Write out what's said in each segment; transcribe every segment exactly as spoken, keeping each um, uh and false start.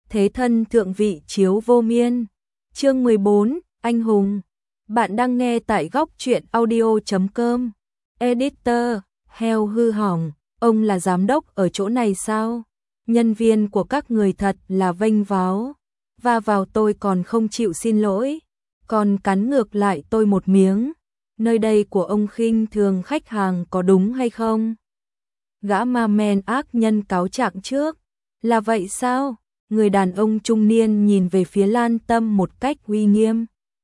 thế thân thượng vị chiếu vô miên. Chương mười bốn, anh hùng. Bạn đang nghe tại góc truyện audio chấm com. Editor, heo hư hỏng, ông là giám đốc ở chỗ này sao? Nhân viên của các người thật là vênh váo. Va vào tôi còn không chịu xin lỗi, còn cắn ngược lại tôi một miếng. Nơi đây của ông khinh thường khách hàng có đúng hay không? Gã ma men ác nhân cáo trạng trước. Là vậy sao? Người đàn ông trung niên nhìn về phía Lan Tâm một cách uy nghiêm.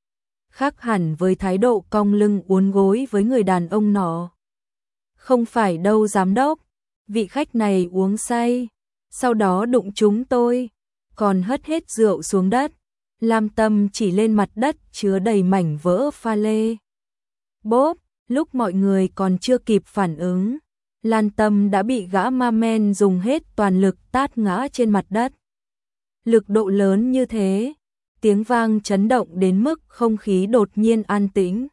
Khác hẳn với thái độ cong lưng uốn gối với người đàn ông nọ. Không phải đâu giám đốc, vị khách này uống say, sau đó đụng trúng tôi, còn hất hết rượu xuống đất. Lam Tâm chỉ lên mặt đất chứa đầy mảnh vỡ pha lê. Bốp, lúc mọi người còn chưa kịp phản ứng, Lan Tâm đã bị gã ma men dùng hết toàn lực tát ngã trên mặt đất. Lực độ lớn như thế, tiếng vang chấn động đến mức không khí đột nhiên an tĩnh.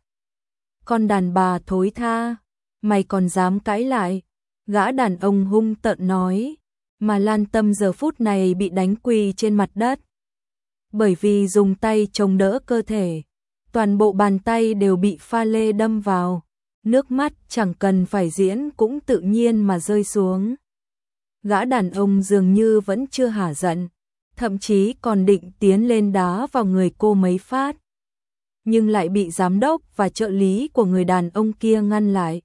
Con đàn bà thối tha, mày còn dám cãi lại? Gã đàn ông hung tợn nói, mà Lan Tâm giờ phút này bị đánh quỳ trên mặt đất. Bởi vì dùng tay chống đỡ cơ thể, toàn bộ bàn tay đều bị pha lê đâm vào, nước mắt chẳng cần phải diễn cũng tự nhiên mà rơi xuống. Gã đàn ông dường như vẫn chưa hả giận, thậm chí còn định tiến lên đá vào người cô mấy phát, nhưng lại bị giám đốc và trợ lý của người đàn ông kia ngăn lại.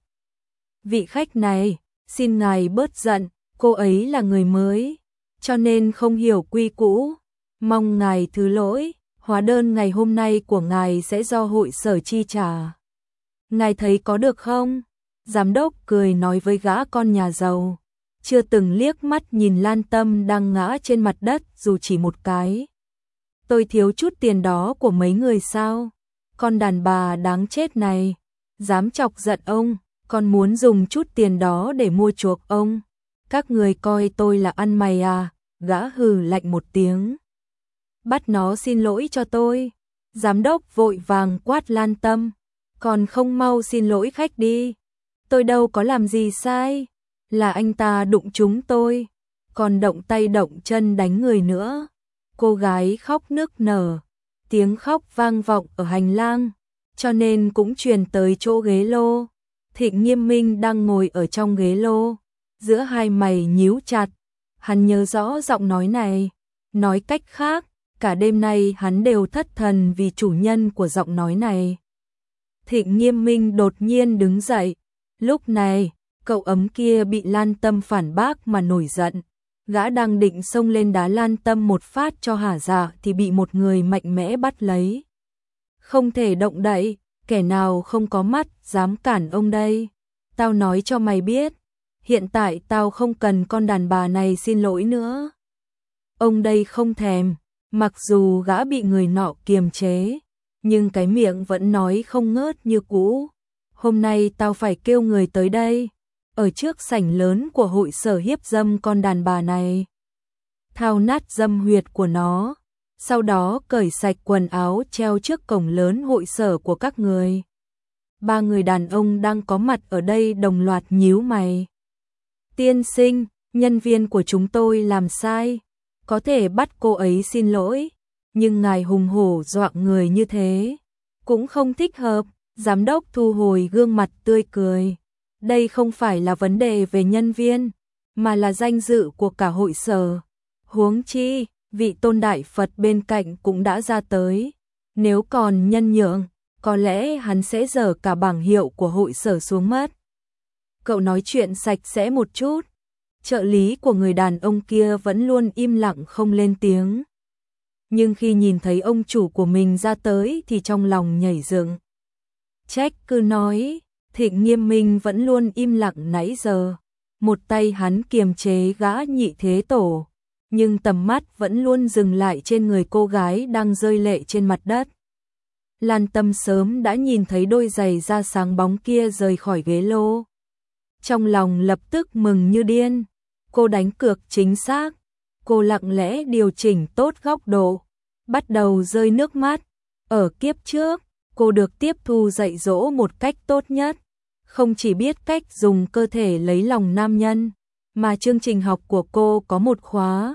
Vị khách này, xin ngài bớt giận, cô ấy là người mới, cho nên không hiểu quy củ, mong ngài thứ lỗi, hóa đơn ngày hôm nay của ngài sẽ do hội sở chi trả. Ngài thấy có được không? Giám đốc cười nói với gã con nhà giàu, chưa từng liếc mắt nhìn Lan Tâm đang ngã trên mặt đất dù chỉ một cái. Tôi thiếu chút tiền đó của mấy người sao? Con đàn bà đáng chết này, dám chọc giận ông, còn muốn dùng chút tiền đó để mua chuộc ông. Các người coi tôi là ăn mày à? Gã hừ lạnh một tiếng. Bắt nó xin lỗi cho tôi. Giám đốc vội vàng quát Lan Tâm, còn không mau xin lỗi khách đi. Tôi đâu có làm gì sai, là anh ta đụng trúng tôi, còn động tay động chân đánh người nữa. Cô gái khóc nức nở, tiếng khóc vang vọng ở hành lang, cho nên cũng truyền tới chỗ ghế lô. Thịnh Nghiêm Minh đang ngồi ở trong ghế lô, giữa hai mày nhíu chặt, hắn nhớ rõ giọng nói này, nói cách khác, cả đêm nay hắn đều thất thần vì chủ nhân của giọng nói này. Thịnh Nghiêm Minh đột nhiên đứng dậy, lúc này, cậu ấm kia bị Lan Tâm phản bác mà nổi giận, gã đang định xông lên đá Lan Tâm một phát cho hả dạ thì bị một người mạnh mẽ bắt lấy. Không thể động đậy, kẻ nào không có mắt dám cản ông đây? Tao nói cho mày biết, hiện tại tao không cần con đàn bà này xin lỗi nữa. Ông đây không thèm, mặc dù gã bị người nọ kiềm chế, nhưng cái miệng vẫn nói không ngớt như cũ. Hôm nay tao phải kêu người tới đây, ở trước sảnh lớn của hội sở hiếp dâm con đàn bà này, thao nát dâm huyệt của nó, sau đó cởi sạch quần áo treo trước cổng lớn hội sở của các người. Ba người đàn ông đang có mặt ở đây đồng loạt nhíu mày. Tiên sinh, nhân viên của chúng tôi làm sai, có thể bắt cô ấy xin lỗi, nhưng ngài hùng hổ dọa người như thế cũng không thích hợp. Giám đốc thu hồi gương mặt tươi cười. Đây không phải là vấn đề về nhân viên, mà là danh dự của cả hội sở. Huống chi, vị tôn đại Phật bên cạnh cũng đã ra tới. Nếu còn nhân nhượng, có lẽ hắn sẽ giở cả bảng hiệu của hội sở xuống mất. Cậu nói chuyện sạch sẽ một chút. Trợ lý của người đàn ông kia vẫn luôn im lặng không lên tiếng. Nhưng khi nhìn thấy ông chủ của mình ra tới thì trong lòng nhảy dựng. Trách cứ nói, Thịnh Nghiêm Minh vẫn luôn im lặng nãy giờ. Một tay hắn kiềm chế gã nhị thế tổ, nhưng tầm mắt vẫn luôn dừng lại trên người cô gái đang rơi lệ trên mặt đất. Lan Tâm sớm đã nhìn thấy đôi giày da sáng bóng kia rời khỏi ghế lô. Trong lòng lập tức mừng như điên. Cô đánh cược chính xác. Cô lặng lẽ điều chỉnh tốt góc độ, bắt đầu rơi nước mắt. Ở kiếp trước, cô được tiếp thu dạy dỗ một cách tốt nhất, không chỉ biết cách dùng cơ thể lấy lòng nam nhân, mà chương trình học của cô có một khóa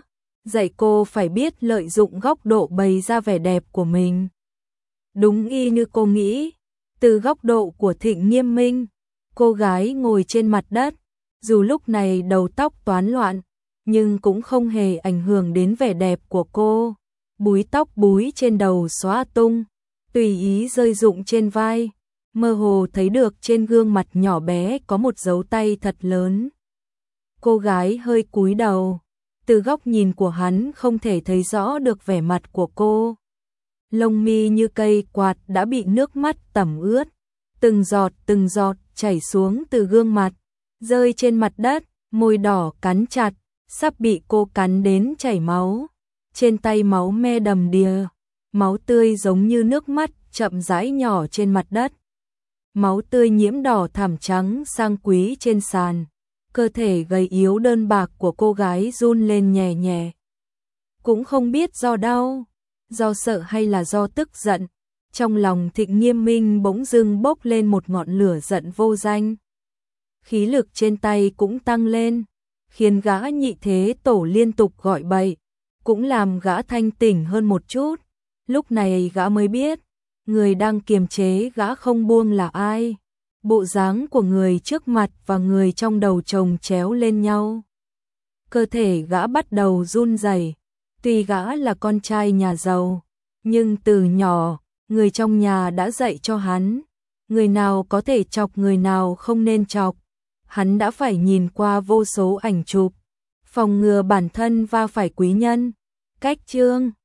dạy cô phải biết lợi dụng góc độ bày ra vẻ đẹp của mình. Đúng y như cô nghĩ, từ góc độ của Thịnh Nghiêm Minh, cô gái ngồi trên mặt đất, dù lúc này đầu tóc toán loạn, nhưng cũng không hề ảnh hưởng đến vẻ đẹp của cô. Búi tóc búi trên đầu xóa tung, tùy ý rơi rụng trên vai, mơ hồ thấy được trên gương mặt nhỏ bé có một dấu tay thật lớn. Cô gái hơi cúi đầu, từ góc nhìn của hắn không thể thấy rõ được vẻ mặt của cô. Lông mi như cây quạt đã bị nước mắt tẩm ướt, từng giọt từng giọt chảy xuống từ gương mặt, rơi trên mặt đất, môi đỏ cắn chặt, sắp bị cô cắn đến chảy máu. Trên tay máu me đầm đìa, máu tươi giống như nước mắt chậm rãi nhỏ trên mặt đất. Máu tươi nhiễm đỏ thảm trắng sang quý trên sàn. Cơ thể gầy yếu đơn bạc của cô gái run lên nhẹ nhẹ. Cũng không biết do đau, do sợ hay là do tức giận. Trong lòng Thịnh Nghiêm Minh bỗng dưng bốc lên một ngọn lửa giận vô danh. Khí lực trên tay cũng tăng lên, khiến gã nhị thế tổ liên tục gọi bậy, cũng làm gã thanh tỉnh hơn một chút. Lúc này gã mới biết, người đang kiềm chế gã không buông là ai. Bộ dáng của người trước mặt và người trong đầu chồng chéo lên nhau. Cơ thể gã bắt đầu run rẩy. Tuy gã là con trai nhà giàu, nhưng từ nhỏ, người trong nhà đã dạy cho hắn, người nào có thể chọc người nào không nên chọc. Hắn đã phải nhìn qua vô số ảnh chụp, phòng ngừa bản thân va phải quý nhân. Cách chương